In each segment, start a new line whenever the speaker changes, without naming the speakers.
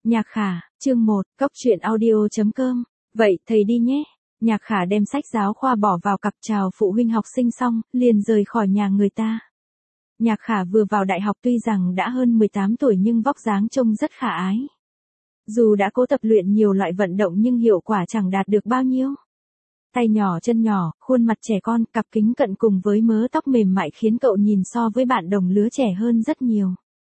Nhạc Khả, chương 1, cốc truyện audio.com. Vậy, thầy đi nhé. Nhạc Khả đem sách giáo khoa bỏ vào cặp chào phụ huynh học sinh xong, liền rời khỏi nhà người ta. Nhạc Khả vừa vào đại học tuy rằng đã hơn 18 tuổi nhưng vóc dáng trông rất khả ái. Dù đã cố tập luyện nhiều loại vận động nhưng hiệu quả chẳng đạt được bao nhiêu. Tay nhỏ chân nhỏ, khuôn mặt trẻ con, cặp kính cận cùng với mớ tóc mềm mại khiến cậu nhìn so với bạn đồng lứa trẻ hơn rất nhiều.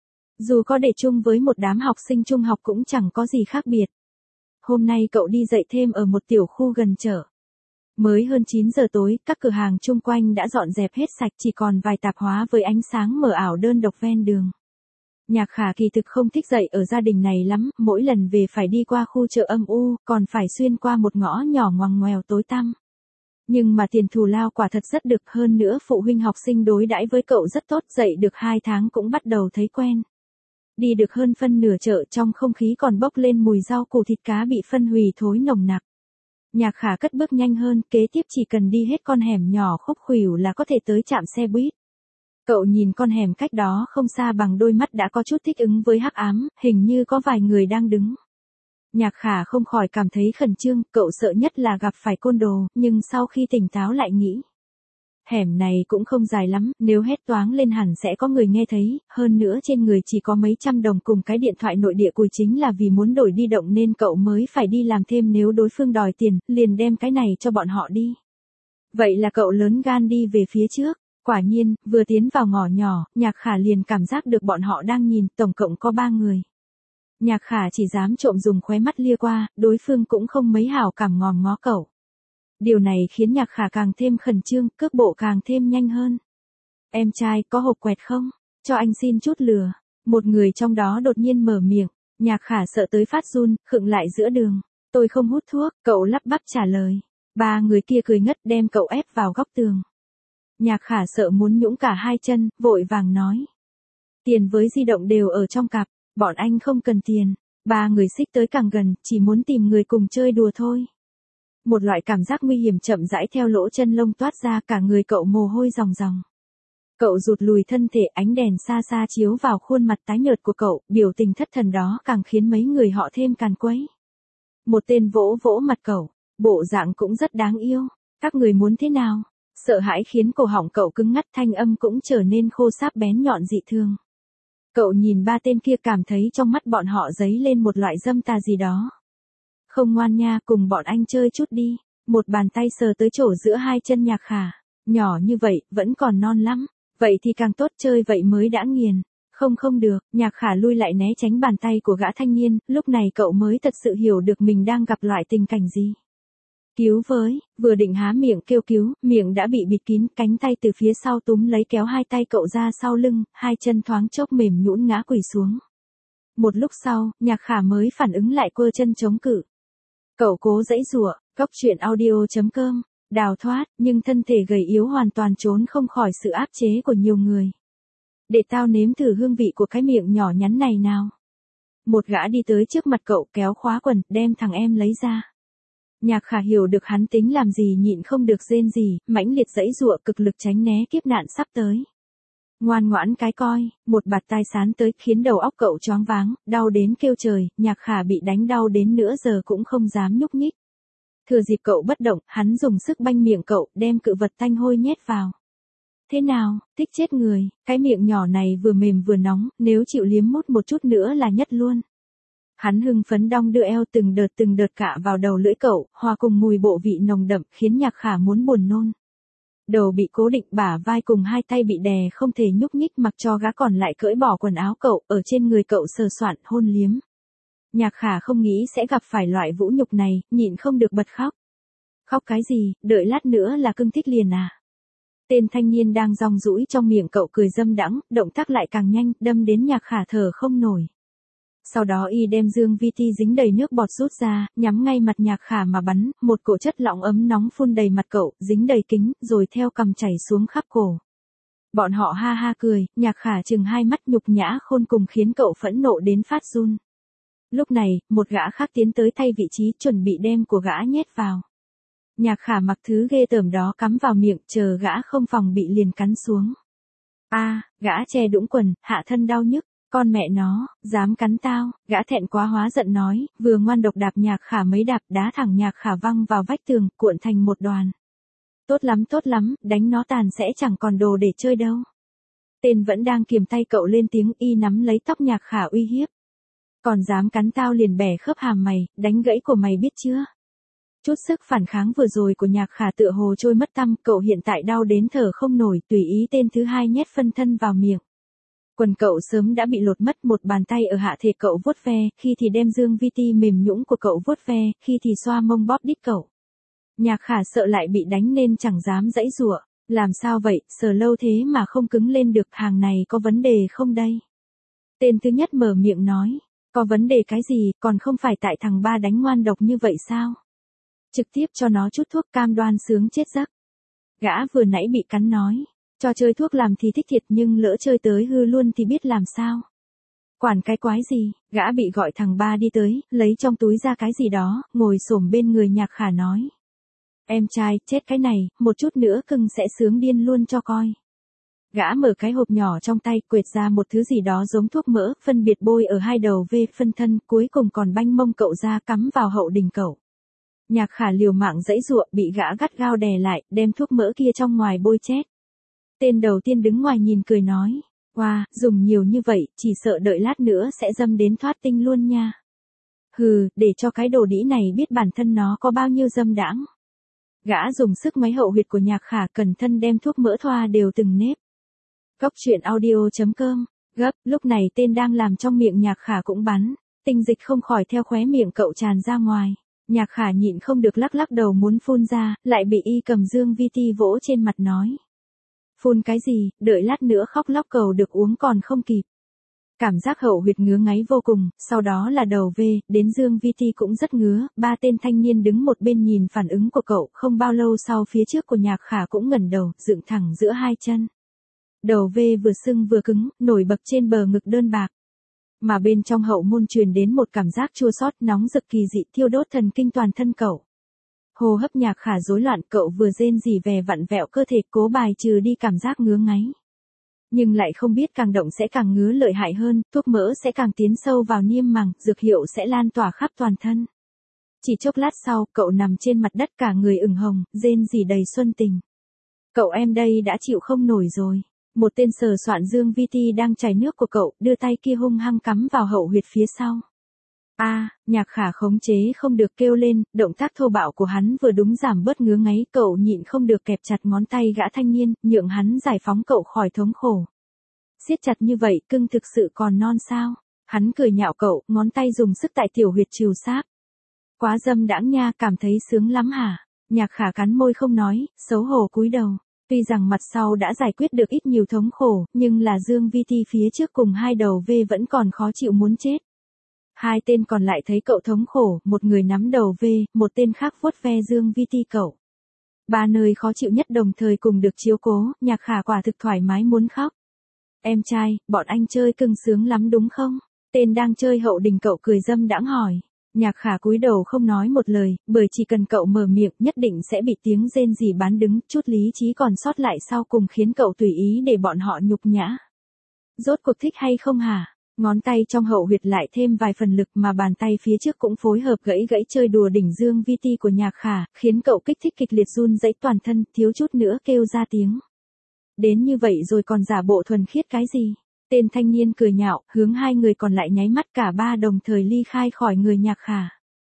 Dù có để chung với một đám học sinh trung học cũng chẳng có gì khác biệt. Hôm nay cậu đi dạy thêm ở một tiểu khu gần chợ. Mới hơn 9 giờ tối, các cửa hàng chung quanh đã dọn dẹp hết sạch, chỉ còn vài tạp hóa với ánh sáng mờ ảo đơn độc ven đường. Nhạc Khả kỳ thực không thích dạy ở gia đình này lắm, mỗi lần về phải đi qua khu chợ âm u, còn phải xuyên qua một ngõ nhỏ ngoằn ngoèo tối tăm. Nhưng mà tiền thù lao quả thật rất được, hơn nữa phụ huynh học sinh đối đãi với cậu rất tốt, dạy được 2 tháng cũng bắt đầu thấy quen. Đi được hơn phân nửa chợ, trong không khí còn bốc lên mùi rau củ thịt cá bị phân hủy thối nồng nặc. Nhạc Khả cất bước nhanh hơn, kế tiếp chỉ cần đi hết con hẻm nhỏ khúc khuỷu là có thể tới trạm xe buýt. Cậu nhìn con hẻm cách đó không xa bằng đôi mắt đã có chút thích ứng với hắc ám, hình như có vài người đang đứng. Nhạc Khả không khỏi cảm thấy khẩn trương, cậu sợ nhất là gặp phải côn đồ, nhưng sau khi tỉnh táo lại nghĩ. Hẻm này cũng không dài lắm, nếu hét toáng lên hẳn sẽ có người nghe thấy, hơn nữa trên người chỉ có mấy trăm đồng cùng cái điện thoại nội địa cùi, chính là vì muốn đổi di động nên cậu mới phải đi làm thêm, nếu đối phương đòi tiền, liền đem cái này cho bọn họ đi. Vậy là cậu lớn gan đi về phía trước, quả nhiên, vừa tiến vào ngõ nhỏ, Nhạc Khả liền cảm giác được bọn họ đang nhìn, tổng cộng có 3 người. Nhạc Khả chỉ dám trộm dùng khóe mắt lia qua, đối phương cũng không mấy hảo cảm ngòm ngó cậu. Điều này khiến Nhạc Khả càng thêm khẩn trương, cước bộ càng thêm nhanh hơn. Em trai, có hộp quẹt không? Cho anh xin chút lừa. Một người trong đó đột nhiên mở miệng. Nhạc Khả sợ tới phát run, khựng lại giữa đường. Tôi không hút thuốc, cậu lắp bắp trả lời. 3 người kia cười ngất đem cậu ép vào góc tường. Nhạc Khả sợ muốn nhũn cả hai chân, vội vàng nói. Tiền với di động đều ở trong cặp, bọn anh không cần tiền. 3 người xích tới càng gần, chỉ muốn tìm người cùng chơi đùa thôi. Một loại cảm giác nguy hiểm chậm rãi theo lỗ chân lông toát ra, cả người cậu mồ hôi ròng ròng. Cậu rụt lùi thân thể, ánh đèn xa xa chiếu vào khuôn mặt tái nhợt của cậu, biểu tình thất thần đó càng khiến mấy người họ thêm càn quấy. Một tên vỗ vỗ mặt cậu, bộ dạng cũng rất đáng yêu. Các người muốn thế nào? Sợ hãi khiến cổ họng cậu cứng ngắt, thanh âm cũng trở nên khô sáp bén nhọn dị thường. Cậu nhìn 3 tên kia, cảm thấy trong mắt bọn họ dấy lên một loại dâm tà gì đó. Không ngoan nha, cùng bọn anh chơi chút đi. Một bàn tay sờ tới chỗ giữa hai chân Nhạc Khả. Nhỏ như vậy, vẫn còn non lắm. Vậy thì càng tốt, chơi vậy mới đã nghiền. Không được, Nhạc Khả lui lại né tránh bàn tay của gã thanh niên, lúc này cậu mới thật sự hiểu được mình đang gặp loại tình cảnh gì. Cứu với, vừa định há miệng kêu cứu, miệng đã bị bịt kín, cánh tay từ phía sau túm lấy kéo hai tay cậu ra sau lưng, hai chân thoáng chốc mềm nhũn ngã quỳ xuống. Một lúc sau, Nhạc Khả mới phản ứng lại, quơ chân chống cự. Cậu cố giãy giụa, cốc truyện audio.com, đào thoát, nhưng thân thể gầy yếu hoàn toàn trốn không khỏi sự áp chế của nhiều người. Để tao nếm thử hương vị của cái miệng nhỏ nhắn này nào. Một gã đi tới trước mặt cậu, kéo khóa quần, đem thằng em lấy ra. Nhạc Khả hiểu được hắn tính làm gì, nhịn không được rên rỉ, mãnh liệt giãy giụa, cực lực tránh né kiếp nạn sắp tới. Ngoan ngoãn cái coi, một bạt tai sán tới khiến đầu óc cậu choáng váng, đau đến kêu trời. Nhạc Khả bị đánh đau đến nửa giờ cũng không dám nhúc nhích. Thừa dịp cậu bất động, hắn dùng sức banh miệng cậu, đem cự vật tanh hôi nhét vào. Thế nào, thích chết người, cái miệng nhỏ này vừa mềm vừa nóng, nếu chịu liếm mút một chút nữa là nhất luôn. Hắn hưng phấn đong đưa eo từng đợt cạ vào đầu lưỡi cậu, hòa cùng mùi bộ vị nồng đậm khiến Nhạc Khả muốn buồn nôn. Đầu bị cố định, bả vai cùng hai tay bị đè không thể nhúc nhích, mặc cho gã còn lại cởi bỏ quần áo cậu, ở trên người cậu sờ soạn, hôn liếm. Nhạc Khả không nghĩ sẽ gặp phải loại vũ nhục này, nhịn không được bật khóc. Khóc cái gì, đợi lát nữa là cưng thích liền à? Tên thanh niên đang rong rũi trong miệng cậu cười dâm đãng, động tác lại càng nhanh, đâm đến Nhạc Khả thở không nổi. Sau đó y đem dương vi ti dính đầy nước bọt rút ra, nhắm ngay mặt Nhạc Khả mà bắn, một cổ chất lỏng ấm nóng phun đầy mặt cậu, dính đầy kính, rồi theo cằm chảy xuống khắp cổ. Bọn họ ha ha cười, Nhạc Khả trừng hai mắt nhục nhã khôn cùng khiến cậu phẫn nộ đến phát run. Lúc này, một gã khác tiến tới thay vị trí, chuẩn bị đem của gã nhét vào. Nhạc Khả mặc thứ ghê tởm đó cắm vào miệng, chờ gã không phòng bị liền cắn xuống. Gã che đũng quần, hạ thân đau nhức. Con mẹ nó, dám cắn tao, gã thẹn quá hóa giận nói, vừa ngoan độc đạp Nhạc Khả mấy đạp đá thẳng Nhạc Khả văng vào vách tường, cuộn thành một đoàn. Tốt lắm, đánh nó tàn sẽ chẳng còn đồ để chơi đâu. Tên vẫn đang kiềm tay cậu lên tiếng y nắm lấy tóc Nhạc Khả uy hiếp. Còn dám cắn tao liền bẻ khớp hàm mày, đánh gãy của mày biết chưa? Chút sức phản kháng vừa rồi của Nhạc Khả tựa hồ trôi mất tăm, cậu hiện tại đau đến thở không nổi, tùy ý tên thứ hai nhét phân thân vào miệng. Quần cậu sớm đã bị lột mất, một bàn tay ở hạ thể cậu vuốt ve, khi thì đem dương vi ti mềm nhũn của cậu vuốt ve, khi thì xoa mông bóp đít cậu. Nhạc Khả sợ lại bị đánh nên chẳng dám giãy giụa. Làm sao vậy, sờ lâu thế mà không cứng lên được, hàng này có vấn đề không đây? Tên thứ nhất mở miệng nói, có vấn đề cái gì, còn không phải tại thằng ba đánh ngoan độc như vậy sao? Trực tiếp cho nó chút thuốc cam đoan sướng chết giấc. Gã vừa nãy bị cắn nói, cho chơi thuốc làm thì thích thiệt nhưng lỡ chơi tới hư luôn thì biết làm sao? Quản cái quái gì, gã bị gọi thằng ba đi tới, lấy trong túi ra cái gì đó, ngồi xổm bên người Nhạc Khả nói. Em trai, chết cái này, một chút nữa cưng sẽ sướng điên luôn cho coi. Gã mở cái hộp nhỏ trong tay, quệt ra một thứ gì đó giống thuốc mỡ, phân biệt bôi ở hai đầu vê phân thân, cuối cùng còn banh mông cậu ra cắm vào hậu đình cậu. Nhạc Khả liều mạng giãy giụa, bị gã gắt gao đè lại, đem thuốc mỡ kia trong ngoài bôi chết. Tên đầu tiên đứng ngoài nhìn cười nói, wow, dùng nhiều như vậy, chỉ sợ đợi lát nữa sẽ dâm đến thoát tinh luôn nha. Hừ, để cho cái đồ đĩ này biết bản thân nó có bao nhiêu dâm đãng. Gã dùng sức máy hậu huyệt của Nhạc Khả, cẩn thận đem thuốc mỡ thoa đều từng nếp. Cốc truyện audio.com, gấp, lúc này tên đang làm trong miệng Nhạc Khả cũng bắn, tinh dịch không khỏi theo khóe miệng cậu tràn ra ngoài. Nhạc Khả nhịn không được lắc lắc đầu muốn phun ra, lại bị y cầm dương vi ti vỗ trên mặt nói. Phun cái gì, đợi lát nữa khóc lóc cầu được uống còn không kịp. Cảm giác hậu huyệt ngứa ngáy vô cùng, sau đó là đầu về, đến dương vi ti cũng rất ngứa, ba tên thanh niên đứng một bên nhìn phản ứng của cậu, không bao lâu sau phía trước của Nhạc Khả cũng ngẩng đầu, dựng thẳng giữa hai chân. Đầu về vừa sưng vừa cứng, nổi bật trên bờ ngực đơn bạc. Mà bên trong hậu môn truyền đến một cảm giác chua xót nóng rực kỳ dị thiêu đốt thần kinh toàn thân cậu. Hô hấp Nhạc Khả rối loạn, cậu vừa rên rỉ về vặn vẹo cơ thể cố bài trừ đi cảm giác ngứa ngáy. Nhưng lại không biết càng động sẽ càng ngứa lợi hại hơn, thuốc mỡ sẽ càng tiến sâu vào niêm màng, dược hiệu sẽ lan tỏa khắp toàn thân. Chỉ chốc lát sau, cậu nằm trên mặt đất cả người ửng hồng, rên rỉ đầy xuân tình. Cậu em đây đã chịu không nổi rồi. Một tên sờ soạn dương vi ti đang chảy nước của cậu, đưa tay kia hung hăng cắm vào hậu huyệt phía sau. Nhạc Khả khống chế không được kêu lên, động tác thô bạo của hắn vừa đúng giảm bớt ngứa ngáy, cậu nhịn không được kẹp chặt ngón tay gã thanh niên, nhượng hắn giải phóng cậu khỏi thống khổ. Siết chặt như vậy, cưng thực sự còn non sao? Hắn cười nhạo cậu, ngón tay dùng sức tại tiểu huyệt trìu sáp. Quá dâm đãng nha, cảm thấy sướng lắm hả? Nhạc Khả cắn môi không nói, xấu hổ cúi đầu. Tuy rằng mặt sau đã giải quyết được ít nhiều thống khổ, nhưng là dương vi ti phía trước cùng hai đầu V vẫn còn khó chịu muốn chết. Hai tên còn lại thấy cậu thống khổ, một người nắm đầu V, một tên khác vuốt ve dương vi ti cậu. Ba nơi khó chịu nhất đồng thời cùng được chiếu cố, Nhạc Khả quả thực thoải mái muốn khóc. Em trai, bọn anh chơi cưng sướng lắm đúng không? Tên đang chơi hậu đình cậu cười dâm đãng hỏi. Nhạc Khả cúi đầu không nói một lời, bởi chỉ cần cậu mở miệng nhất định sẽ bị tiếng rên rỉ bán đứng, chút lý trí còn sót lại sau cùng khiến cậu tùy ý để bọn họ nhục nhã. Rốt cuộc thích hay không hả? Ngón tay trong hậu huyệt lại thêm vài phần lực mà bàn tay phía trước cũng phối hợp gãy chơi đùa đỉnh dương vi ti của Nhạc Khả, khiến cậu kích thích kịch liệt run rẩy toàn thân, thiếu chút nữa kêu ra tiếng. Đến như vậy rồi còn giả bộ thuần khiết cái gì? Tên thanh niên cười nhạo, hướng hai người còn lại nháy mắt, cả ba đồng thời ly khai khỏi người Nhạc Khả.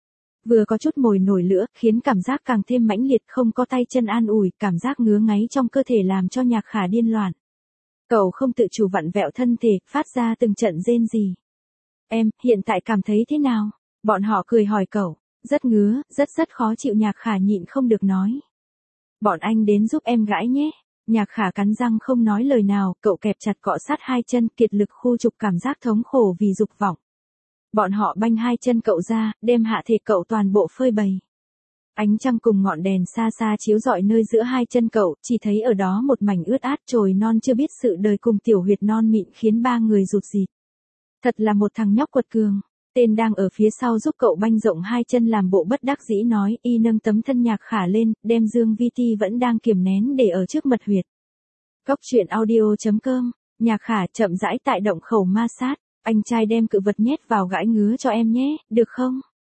Vừa có chút mồi nổi lửa, khiến cảm giác càng thêm mãnh liệt, không có tay chân an ủi, cảm giác ngứa ngáy trong cơ thể làm cho Nhạc Khả điên loạn. Cậu không tự chủ vặn vẹo thân thể, phát ra từng trận rên rỉ. Em, hiện tại cảm thấy thế nào? Bọn họ cười hỏi cậu. Rất ngứa, rất khó chịu, Nhạc Khả nhịn không được nói. Bọn anh đến giúp em gãi nhé. Nhạc Khả cắn răng không nói lời nào, cậu kẹp chặt cọ sát hai chân, kiệt lực khu trục cảm giác thống khổ vì dục vọng. Bọn họ banh hai chân cậu ra, đem hạ thể cậu toàn bộ phơi bày. Ánh trăng cùng ngọn đèn xa xa chiếu rọi nơi giữa hai chân cậu, chỉ thấy ở đó một mảnh ướt át chồi non chưa biết sự đời cùng tiểu huyệt non mịn khiến ba người rụt rịt. Thật là một thằng nhóc quật cường. Tên đang ở phía sau giúp cậu banh rộng hai chân làm bộ bất đắc dĩ nói, y nâng tấm thân Nhạc Khả lên, đem dương vi ti vẫn đang kiềm nén để ở trước mật huyệt. Cốc truyện audio.com, Nhạc Khả chậm rãi tại động khẩu ma sát. Anh trai đem cự vật nhét vào gãi ngứa cho em nhé, được không?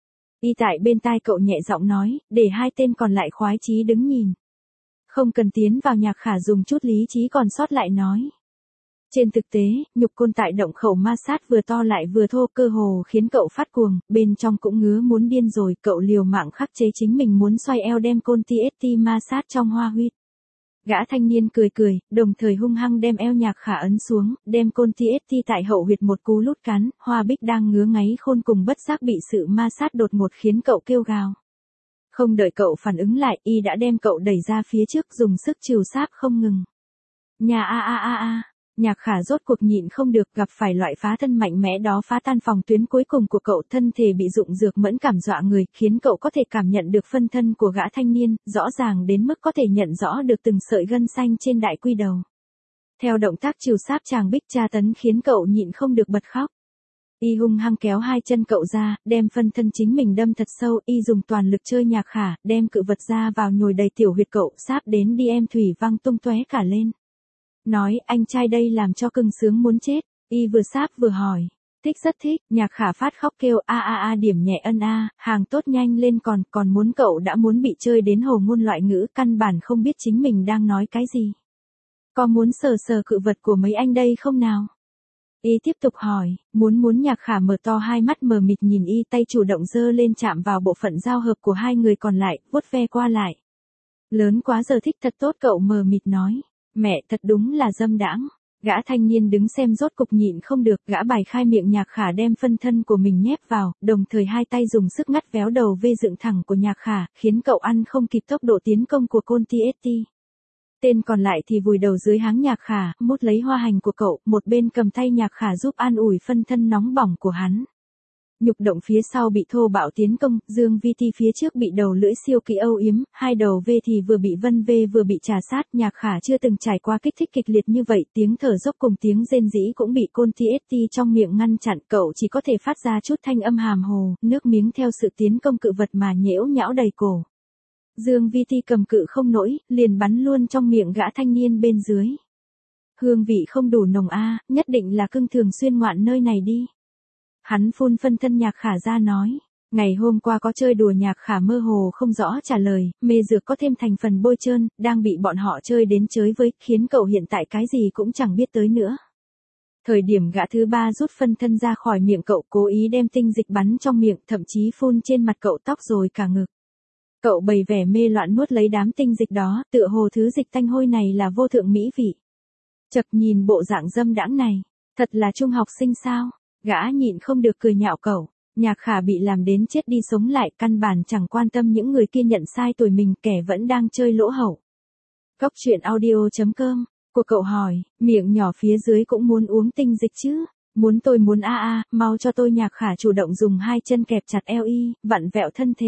Y tại bên tai cậu nhẹ giọng nói, để hai tên còn lại khoái chí đứng nhìn. Không cần tiến vào. Nhạc Khả dùng chút lý trí còn sót lại nói. Trên thực tế, nhục côn tại động khẩu ma sát vừa to lại vừa thô, cơ hồ khiến cậu phát cuồng, bên trong cũng ngứa muốn điên rồi, cậu liều mạng khắc chế chính mình muốn xoay eo đem côn TST ma sát trong hoa huyết. Gã thanh niên cười cười, đồng thời hung hăng đem eo Nhạc Khả ấn xuống, đem côn TST tại hậu huyệt một cú lút cắn, Hoa Bích đang ngứa ngáy khôn cùng bất giác bị sự ma sát đột ngột khiến cậu kêu gào. Không đợi cậu phản ứng lại, y đã đem cậu đẩy ra phía trước dùng sức trìu sáp không ngừng. Nhà a. Nhạc Khả rốt cuộc nhịn không được, gặp phải loại phá thân mạnh mẽ đó phá tan phòng tuyến cuối cùng của cậu, thân thể bị dụng dược mẫn cảm dọa người, khiến cậu có thể cảm nhận được phân thân của gã thanh niên, rõ ràng đến mức có thể nhận rõ được từng sợi gân xanh trên đại quy đầu. Theo động tác trìu sáp chàng Bích tra tấn khiến cậu nhịn không được bật khóc. Y hung hăng kéo hai chân cậu ra, đem phân thân chính mình đâm thật sâu, y dùng toàn lực chơi Nhạc Khả, đem cự vật ra vào nhồi đầy tiểu huyệt cậu, sáp đến đi em thủy văng tung tóe cả lên. Nói, anh trai đây làm cho cưng sướng muốn chết, y vừa sáp vừa hỏi. Thích, rất thích. Nhạc Khả phát khóc kêu a điểm nhẹ ân a, hàng tốt nhanh lên, còn muốn. Cậu đã muốn bị chơi đến hồ ngôn loạn ngữ, căn bản không biết chính mình đang nói cái gì. Có muốn sờ cự vật của mấy anh đây không nào? Y tiếp tục hỏi, muốn. Nhạc Khả mở to hai mắt mờ mịt nhìn y, tay chủ động giơ lên chạm vào bộ phận giao hợp của hai người còn lại, vuốt ve qua lại. Lớn quá giờ thích thật tốt, cậu mờ mịt nói. Mẹ, thật đúng là dâm đãng. Gã thanh niên đứng xem rốt cục nhịn không được, gã bài khai miệng Nhạc Khả đem phân thân của mình nhét vào, đồng thời hai tay dùng sức ngắt véo đầu vê dựng thẳng của Nhạc Khả, khiến cậu ăn không kịp tốc độ tiến công của côn TST. Tên còn lại thì vùi đầu dưới háng Nhạc Khả, mút lấy hoa hành của cậu, một bên cầm tay Nhạc Khả giúp an ủi phân thân nóng bỏng của hắn. Nhục động phía sau bị thô bạo tiến công, Dương Vi Ti phía trước bị đầu lưỡi siêu kỳ âu yếm, hai đầu V thì vừa bị Vân V vừa bị trà sát. Nhạc Khả chưa từng trải qua kích thích kịch liệt như vậy, tiếng thở dốc cùng tiếng rên rỉ cũng bị côn TST trong miệng ngăn chặn, cậu chỉ có thể phát ra chút thanh âm hàm hồ, nước miếng theo sự tiến công cự vật mà nhễu nhão đầy cổ. Dương Vi Ti cầm cự không nổi, liền bắn luôn trong miệng gã thanh niên bên dưới. Hương vị không đủ nồng a, nhất định là cưng thường xuyên ngoạn nơi này đi. Hắn phun phân thân Nhạc Khả ra nói. Ngày hôm qua có chơi đùa. Nhạc Khả mơ hồ không rõ trả lời, mê dược có thêm thành phần bôi trơn, đang bị bọn họ chơi đến chới với, khiến cậu hiện tại cái gì cũng chẳng biết tới nữa. Thời điểm gã thứ ba rút phân thân ra khỏi miệng cậu, cố ý đem tinh dịch bắn trong miệng, thậm chí phun trên mặt cậu, tóc rồi cả ngực. Cậu bày vẻ mê loạn nuốt lấy đám tinh dịch đó, tựa hồ thứ dịch tanh hôi này là vô thượng mỹ vị. Chật, nhìn bộ dạng dâm đãng này, thật là trung học sinh sao? Gã nhịn không được cười nhạo cậu. Nhạc Khả bị làm đến chết đi sống lại, căn bản chẳng quan tâm những người kia nhận sai tuổi mình, kẻ vẫn đang chơi lỗ hổng. Cóc truyện audio.com, của cậu hỏi, miệng nhỏ phía dưới cũng muốn uống tinh dịch chứ? Tôi muốn a, mau cho tôi. Nhạc Khả chủ động dùng hai chân kẹp chặt eo y, vặn vẹo thân thể.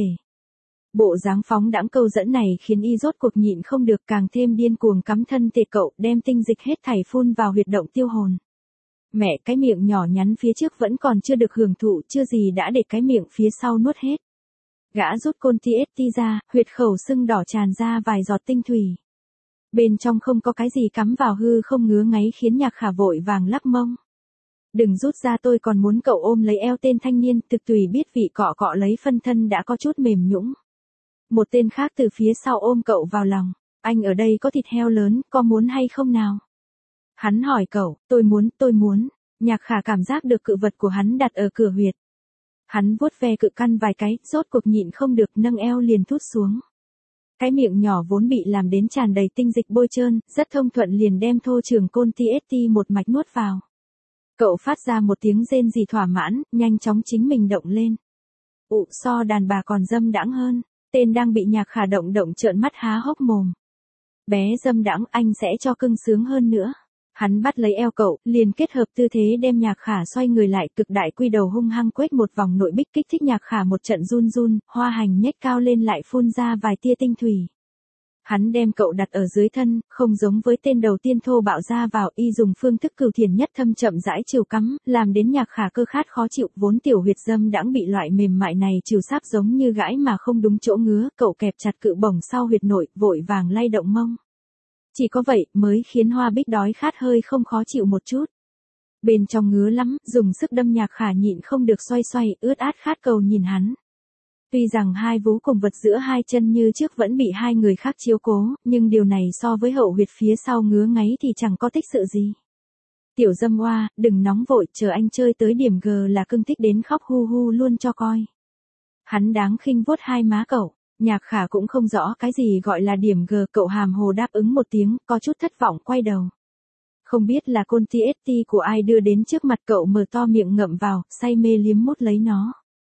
Bộ dáng phóng đãng câu dẫn này khiến y rốt cuộc nhịn không được, càng thêm điên cuồng cắm thân thể cậu, đem tinh dịch hết thảy phun vào huyệt động tiêu hồn. Mẹ, cái miệng nhỏ nhắn phía trước vẫn còn chưa được hưởng thụ, chưa gì đã để cái miệng phía sau nuốt hết. Gã rút côn TST ra, huyệt khẩu sưng đỏ tràn ra vài giọt tinh thủy. Bên trong không có cái gì cắm vào, hư không ngứa ngáy khiến Nhạc Khả vội vàng lắc mông. Đừng rút ra, tôi còn muốn. Cậu ôm lấy eo tên thanh niên, thực tùy biết vị cọ cọ lấy phân thân đã có chút mềm nhũn. Một tên khác từ phía sau ôm cậu vào lòng. Anh ở đây có thịt heo lớn, có muốn hay không nào? Hắn hỏi cậu, tôi muốn. Nhạc Khả cảm giác được cự vật của hắn đặt ở cửa huyệt. Hắn vuốt ve cự căn vài cái, rốt cuộc nhịn không được, nâng eo liền thút xuống. Cái miệng nhỏ vốn bị làm đến tràn đầy tinh dịch bôi trơn, rất thông thuận liền đem thô trường côn TST một mạch nuốt vào. Cậu phát ra một tiếng rên rỉ thỏa mãn, nhanh chóng chính mình động lên. So đàn bà còn dâm đãng hơn. Tên đang bị Nhạc Khả động trợn mắt há hốc mồm. Bé dâm đãng, anh sẽ cho cưng sướng hơn nữa. Hắn bắt lấy eo cậu, liền kết hợp tư thế đem Nhạc Khả xoay người lại, cực đại quy đầu hung hăng quét một vòng nội bích, kích thích Nhạc Khả một trận run run, hoa hành nhếch cao lên lại phun ra vài tia tinh thủy. Hắn đem cậu đặt ở dưới thân, không giống với tên đầu tiên thô bạo ra vào, y dùng phương thức cửu thiền nhất thâm chậm rãi chiều cắm, làm đến Nhạc Khả cơ khát khó chịu, vốn tiểu huyệt dâm đãng bị loại mềm mại này chiều sáp giống như gãi mà không đúng chỗ ngứa, cậu kẹp chặt cự bổng sau huyệt nội, vội vàng lay động mông. Chỉ có vậy mới khiến Hoa Bích đói khát hơi không khó chịu một chút. Bên trong ngứa lắm, dùng sức đâm Nhạc Khả nhịn không được xoay xoay, ướt át khát cầu nhìn hắn. Tuy rằng hai vú cùng vật giữa hai chân như trước vẫn bị hai người khác chiếu cố, nhưng điều này so với hậu huyệt phía sau ngứa ngáy thì chẳng có tích sự gì. Tiểu dâm oa, đừng nóng vội, chờ anh chơi tới điểm G là cưng thích đến khóc hu hu luôn cho coi. Hắn đáng khinh vuốt hai má cậu. Nhạc Khả cũng không rõ cái gì gọi là điểm G, cậu hàm hồ đáp ứng một tiếng, có chút thất vọng quay đầu. Không biết là con TST của ai đưa đến trước mặt cậu, mở to miệng ngậm vào, say mê liếm mút lấy nó.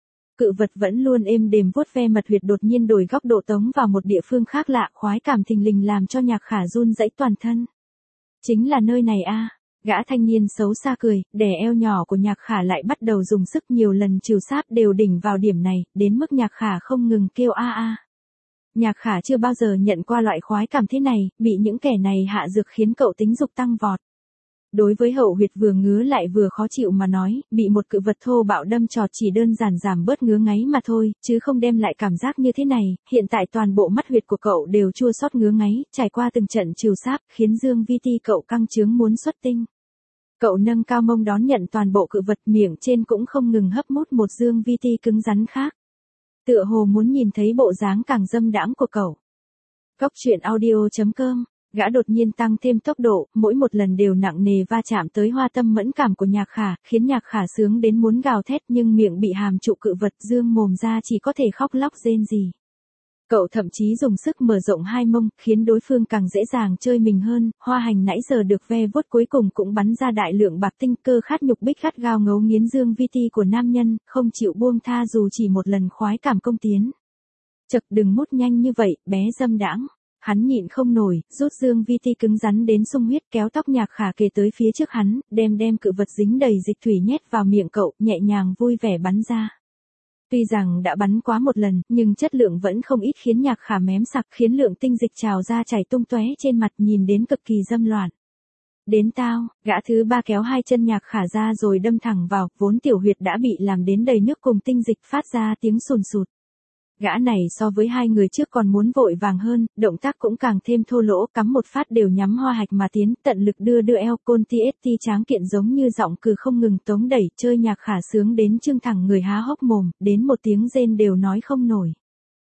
Cự vật vẫn luôn êm đềm vuốt ve mật huyệt đột nhiên đổi góc độ tống vào một địa phương khác lạ, khoái cảm thình lình làm cho Nhạc Khả run rẩy toàn thân. Chính là nơi này a. Gã thanh niên xấu xa cười, đè eo nhỏ của Nhạc Khả lại bắt đầu dùng sức, nhiều lần trìu sáp đều đỉnh vào điểm này, đến mức Nhạc Khả không ngừng kêu a a. Nhạc Khả chưa bao giờ nhận qua loại khoái cảm thế này, bị những kẻ này hạ dược khiến cậu tính dục tăng vọt. Đối với hậu huyệt vừa ngứa lại vừa khó chịu mà nói, bị một cự vật thô bạo đâm trọt chỉ đơn giản giảm bớt ngứa ngáy mà thôi, chứ không đem lại cảm giác như thế này. Hiện tại toàn bộ mắt huyệt của cậu đều chua xót ngứa ngáy, trải qua từng trận trìu sáp, khiến dương vi ti cậu căng trướng muốn xuất tinh. Cậu nâng cao mông đón nhận toàn bộ cự vật, miệng trên cũng không ngừng hấp mút một dương vi ti cứng rắn khác. Tựa hồ muốn nhìn thấy bộ dáng càng dâm đãng của cậu. Cóc truyện audio.com. Gã đột nhiên tăng thêm tốc độ, mỗi một lần đều nặng nề va chạm tới hoa tâm mẫn cảm của Nhạc Khả, khiến Nhạc Khả sướng đến muốn gào thét, nhưng miệng bị hàm trụ cự vật dương mồm ra chỉ có thể khóc lóc rên rỉ. Cậu thậm chí dùng sức mở rộng hai mông, khiến đối phương càng dễ dàng chơi mình hơn, hoa hành nãy giờ được ve vuốt cuối cùng cũng bắn ra đại lượng bạc tinh, cơ khát nhục bích gắt gao ngấu nghiến dương vi ti của nam nhân, không chịu buông tha dù chỉ một lần khoái cảm công tiến. Chậc, đừng mút nhanh như vậy, bé dâm đãng. Hắn nhịn không nổi, rút dương vi ti cứng rắn đến sung huyết, kéo tóc Nhạc Khả kề tới phía trước hắn, đem cự vật dính đầy dịch thủy nhét vào miệng cậu, nhẹ nhàng vui vẻ bắn ra. Tuy rằng đã bắn quá một lần, nhưng chất lượng vẫn không ít khiến Nhạc Khả mém sặc, khiến lượng tinh dịch trào ra chảy tung tóe trên mặt, nhìn đến cực kỳ dâm loạn. Đến tao, gã thứ ba kéo hai chân Nhạc Khả ra rồi đâm thẳng vào, vốn tiểu huyệt đã bị làm đến đầy nước cùng tinh dịch phát ra tiếng sùn sụt. Gã này so với hai người trước còn muốn vội vàng hơn, động tác cũng càng thêm thô lỗ, cắm một phát đều nhắm hoa hạch mà tiến, tận lực đưa eo, côn TST tráng kiện giống như giọng cừ không ngừng tống đẩy, chơi Nhạc Khả sướng đến trưng thẳng người há hốc mồm, đến một tiếng rên đều nói không nổi.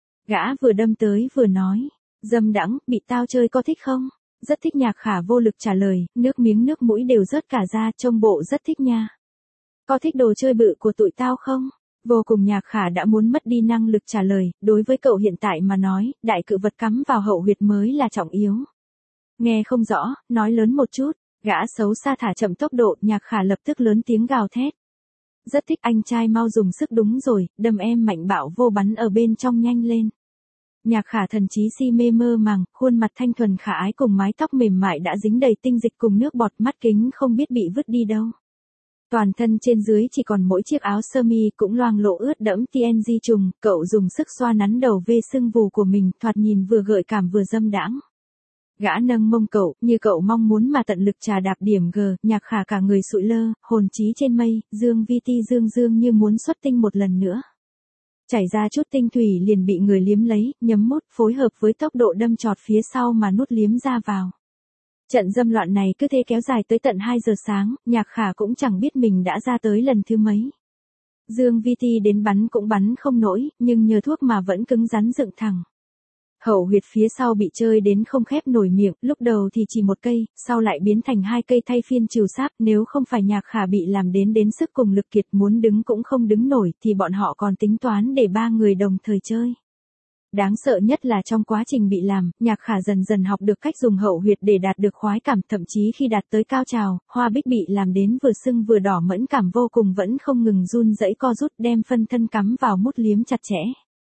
Gã vừa đâm tới vừa nói, dâm đãng, bị tao chơi có thích không? Rất thích. Nhạc Khả vô lực trả lời, nước miếng nước mũi đều rớt cả ra, trông bộ rất thích nha. Có thích đồ chơi bự của tụi tao không? Vô cùng. Nhạc Khả đã muốn mất đi năng lực trả lời, đối với cậu hiện tại mà nói, đại cự vật cắm vào hậu huyệt mới là trọng yếu. Nghe không rõ, nói lớn một chút, gã xấu xa thả chậm tốc độ, Nhạc Khả lập tức lớn tiếng gào thét. Rất thích, anh trai mau dùng sức, đúng rồi, đâm em mạnh bạo vô, bắn ở bên trong nhanh lên. Nhạc Khả thần trí si mê mơ màng, khuôn mặt thanh thuần khả ái cùng mái tóc mềm mại đã dính đầy tinh dịch cùng nước bọt, mắt kính không biết bị vứt đi đâu. Toàn thân trên dưới chỉ còn mỗi chiếc áo sơ mi cũng loang lổ ướt đẫm TNG trùng, cậu dùng sức xoa nắn đầu vê sưng vù của mình, thoạt nhìn vừa gợi cảm vừa dâm đãng. Gã nâng mông cậu, như cậu mong muốn mà tận lực trà đạp điểm G, Nhạc Khả cả người sụi lơ, hồn trí trên mây, dương vi ti dương như muốn xuất tinh một lần nữa. Chảy ra chút tinh thủy liền bị người liếm lấy, nhấm mút, phối hợp với tốc độ đâm trọt phía sau mà nuốt liếm ra vào. Trận dâm loạn này cứ thế kéo dài tới tận 2 giờ sáng, Nhạc Khả cũng chẳng biết mình đã ra tới lần thứ mấy. Dương vi ti đến bắn cũng bắn không nổi, nhưng nhờ thuốc mà vẫn cứng rắn dựng thẳng. Hậu huyệt phía sau bị chơi đến không khép nổi miệng, lúc đầu thì chỉ một cây, sau lại biến thành 2 cây thay phiên trìu sáp, nếu không phải Nhạc Khả bị làm đến sức cùng lực kiệt muốn đứng cũng không đứng nổi thì bọn họ còn tính toán để 3 người đồng thời chơi. Đáng sợ nhất là trong quá trình bị làm, Nhạc Khả dần dần học được cách dùng hậu huyệt để đạt được khoái cảm, thậm chí khi đạt tới cao trào, hoa bích bị làm đến vừa sưng vừa đỏ mẫn cảm vô cùng vẫn không ngừng run rẩy co rút, đem phân thân cắm vào mút liếm chặt chẽ.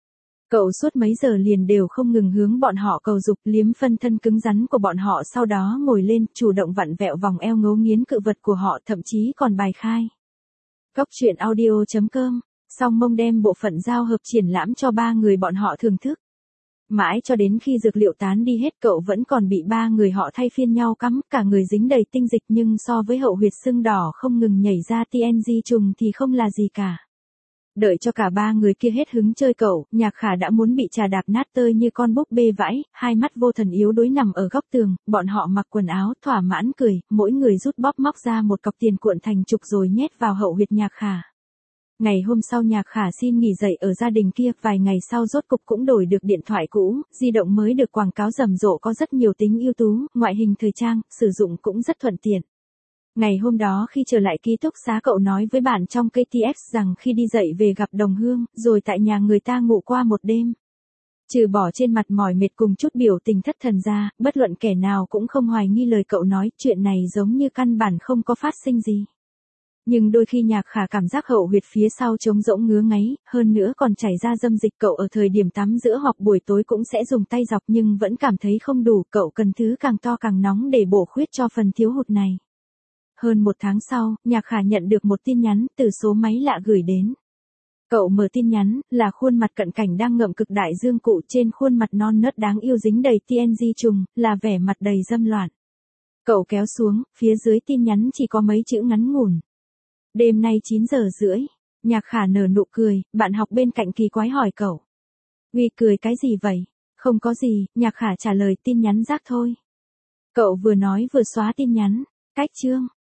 Cậu suốt mấy giờ liền đều không ngừng hướng bọn họ cầu dục, liếm phân thân cứng rắn của bọn họ, sau đó ngồi lên, chủ động vặn vẹo vòng eo ngấu nghiến cự vật của họ, thậm chí còn bài khai. Cóc truyện audio.com. Song mông đem bộ phận giao hợp triển lãm cho 3 người bọn họ thưởng thức. Mãi cho đến khi dược liệu tán đi hết, cậu vẫn còn bị 3 người họ thay phiên nhau cắm, cả người dính đầy tinh dịch, nhưng so với hậu huyệt sưng đỏ không ngừng nhảy ra TNG trùng thì không là gì cả. Đợi cho cả ba người kia hết hứng chơi cậu, Nhạc Khả đã muốn bị trà đạp nát tơi như con búp bê vãi, hai mắt vô thần yếu đuối nằm ở góc tường, bọn họ mặc quần áo thỏa mãn cười, mỗi người rút bóp móc ra một cọc tiền cuộn thành trục rồi nhét vào hậu huyệt Nhạc Khả. Ngày hôm sau Nhạc Khả xin nghỉ dạy ở gia đình kia, vài ngày sau rốt cục cũng đổi được điện thoại cũ, di động mới được quảng cáo rầm rộ có rất nhiều tính ưu tú, ngoại hình thời trang, sử dụng cũng rất thuận tiện. Ngày hôm đó khi trở lại ký túc xá cậu nói với bạn trong KTX rằng khi đi dậy về gặp đồng hương, rồi tại nhà người ta ngủ qua một đêm. Trừ bỏ trên mặt mỏi mệt cùng chút biểu tình thất thần ra, bất luận kẻ nào cũng không hoài nghi lời cậu nói, chuyện này giống như căn bản không có phát sinh gì. Nhưng đôi khi Nhạc Khả cảm giác hậu huyệt phía sau trống rỗng ngứa ngáy, hơn nữa còn chảy ra dâm dịch, cậu ở thời điểm tắm giữa hoặc buổi tối cũng sẽ dùng tay dọc nhưng vẫn cảm thấy không đủ, cậu cần thứ càng to càng nóng để bổ khuyết cho phần thiếu hụt này. Hơn một tháng sau, Nhạc Khả nhận được một tin nhắn từ số máy lạ gửi đến. Cậu mở tin nhắn, là khuôn mặt cận cảnh đang ngậm cực đại dương cụ, trên khuôn mặt non nớt đáng yêu dính đầy TNG trùng, là vẻ mặt đầy dâm loạn. Cậu kéo xuống, phía dưới tin nhắn chỉ có mấy chữ ngắn ngủn. Đêm nay 9 giờ rưỡi, Nhạc Khả nở nụ cười, bạn học bên cạnh kỳ quái hỏi cậu. Uy cười cái gì vậy? Không có gì, Nhạc Khả trả lời, tin nhắn rác thôi. Cậu vừa nói vừa xóa tin nhắn. Cách chương